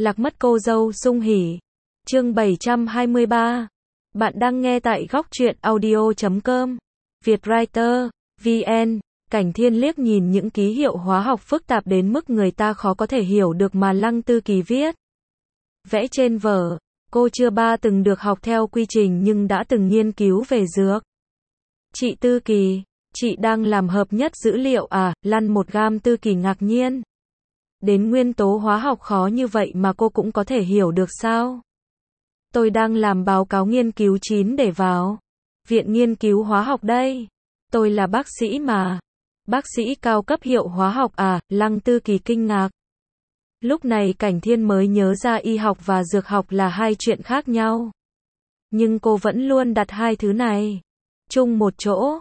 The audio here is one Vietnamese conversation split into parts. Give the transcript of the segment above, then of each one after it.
Lạc mất cô dâu sung hỉ. Chương 723. Bạn đang nghe tại góc truyện audio.com. Vietwriter, VN. Cảnh Thiên liếc nhìn những ký hiệu hóa học phức tạp đến mức người ta khó có thể hiểu được mà Lăng Tư Kỳ viết. Vẽ trên vở, cô chưa từng được học theo quy trình nhưng đã từng nghiên cứu về dược. Chị Tư Kỳ, chị đang làm hợp nhất dữ liệu à? Lăn một gam. Tư Kỳ ngạc nhiên. Đến nguyên tố hóa học khó như vậy mà cô cũng có thể hiểu được sao? Tôi đang làm báo cáo nghiên cứu 9 để vào Viện Nghiên cứu Hóa học đây. Tôi là bác sĩ mà. Bác sĩ cao cấp hiệu hóa học à? Lăng Tư Kỳ kinh ngạc. Lúc này Cảnh Thiên mới nhớ ra y học và dược học là hai chuyện khác nhau. Nhưng cô vẫn luôn đặt hai thứ này chung một chỗ.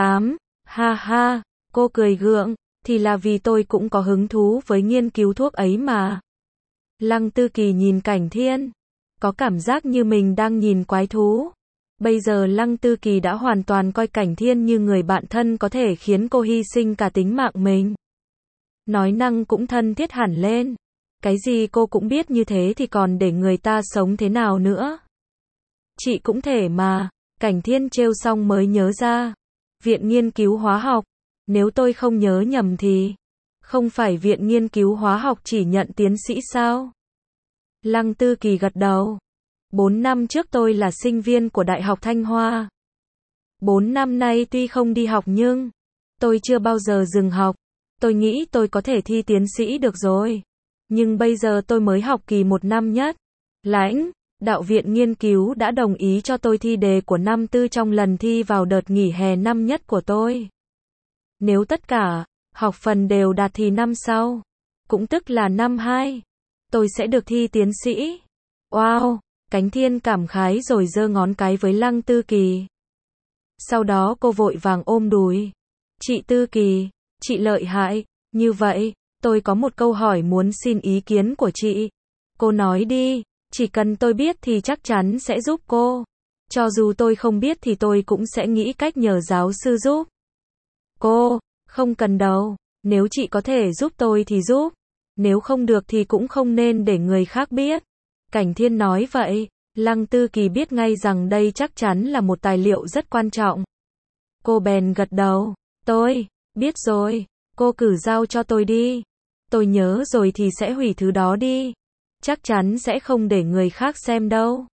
Ha ha, cô cười gượng, thì là vì tôi cũng có hứng thú với nghiên cứu thuốc ấy mà. Lăng Tư Kỳ nhìn Cảnh Thiên, có cảm giác như mình đang nhìn quái thú. Bây giờ Lăng Tư Kỳ đã hoàn toàn coi Cảnh Thiên như người bạn thân có thể khiến cô hy sinh cả tính mạng mình. Nói năng cũng thân thiết hẳn lên. Cái gì cô cũng biết như thế thì còn để người ta sống thế nào nữa? Chị cũng thể mà. Cảnh Thiên trêu xong mới nhớ ra. Viện Nghiên cứu Hóa học. Nếu tôi không nhớ nhầm thì không phải Viện Nghiên cứu Hóa học chỉ nhận tiến sĩ sao? Lăng Tư Kỳ gật đầu. 4 năm trước tôi là sinh viên của Đại học Thanh Hoa. 4 năm nay tuy không đi học nhưng tôi chưa bao giờ dừng học. Tôi nghĩ tôi có thể thi tiến sĩ được rồi. Nhưng bây giờ tôi mới học kỳ 1 năm nhất. Lãnh đạo viện nghiên cứu đã đồng ý cho tôi thi đề của năm tư trong lần thi vào đợt nghỉ hè năm nhất của tôi. Nếu tất cả học phần đều đạt thì năm sau, cũng tức là năm 2, tôi sẽ được thi tiến sĩ. Wow, Cảnh Thiên cảm khái rồi giơ ngón cái với Lăng Tư Kỳ. Sau đó cô vội vàng ôm đùi. Chị Tư Kỳ, chị lợi hại, như vậy, tôi có một câu hỏi muốn xin ý kiến của chị. Cô nói đi, chỉ cần tôi biết thì chắc chắn sẽ giúp cô. Cho dù tôi không biết thì tôi cũng sẽ nghĩ cách nhờ giáo sư giúp. Cô, không cần đâu, nếu chị có thể giúp tôi thì giúp. Nếu không được thì cũng không nên để người khác biết. Cảnh Thiên nói vậy, Lăng Tư Kỳ biết ngay rằng đây chắc chắn là một tài liệu rất quan trọng. Cô bèn gật đầu, tôi biết rồi, cô cứ giao cho tôi đi. Tôi nhớ rồi thì sẽ hủy thứ đó đi. Chắc chắn sẽ không để người khác xem đâu.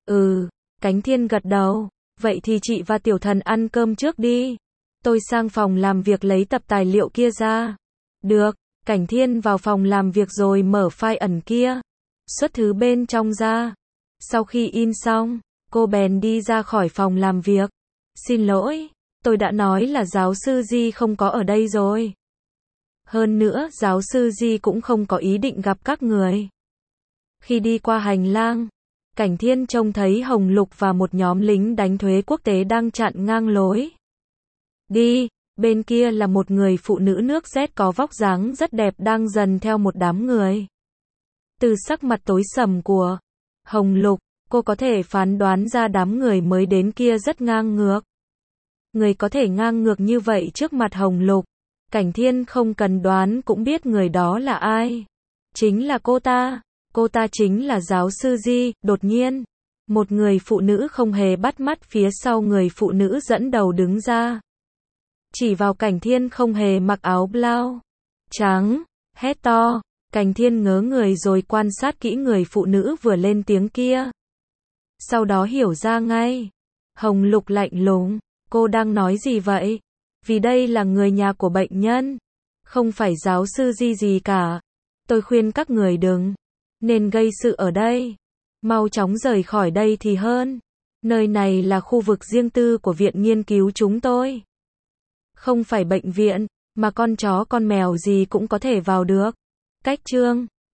Cảnh Thiên gật đầu, vậy thì chị và Tiểu Thần ăn cơm trước đi. Tôi sang phòng làm việc lấy tập tài liệu kia ra. Được, Cảnh Thiên vào phòng làm việc rồi mở file ẩn kia. Xuất thứ bên trong ra. Sau khi in xong, cô bèn đi ra khỏi phòng làm việc. Xin lỗi, tôi đã nói là giáo sư Di không có ở đây rồi. Hơn nữa, giáo sư Di cũng không có ý định gặp các người. Khi đi qua hành lang, Cảnh Thiên trông thấy Hồng Lục và một nhóm lính đánh thuế quốc tế đang chặn ngang lối đi. Bên kia là một người phụ nữ nước Z có vóc dáng rất đẹp đang dần theo một đám người. Từ sắc mặt tối sầm của Hồng Lục, cô có thể phán đoán ra đám người mới đến kia rất ngang ngược. Người có thể ngang ngược như vậy trước mặt Hồng Lục, Cảnh Thiên không cần đoán cũng biết người đó là ai. Chính là cô ta. Cô ta chính là giáo sư Di. Đột nhiên, một người phụ nữ không hề bắt mắt phía sau người phụ nữ dẫn đầu đứng ra. Chỉ vào Cảnh Thiên không hề mặc áo blau trắng, hét to. Cảnh Thiên ngớ người rồi quan sát kỹ người phụ nữ vừa lên tiếng kia. Sau đó hiểu ra ngay. Hồng Lục lạnh lùng, cô đang nói gì vậy? Vì đây là người nhà của bệnh nhân, không phải giáo sư Di gì cả. Tôi khuyên các người đừng nên gây sự ở đây. Mau chóng rời khỏi đây thì hơn. Nơi này là khu vực riêng tư của viện nghiên cứu chúng tôi. Không phải bệnh viện, mà con chó con mèo gì cũng có thể vào được. Cách chương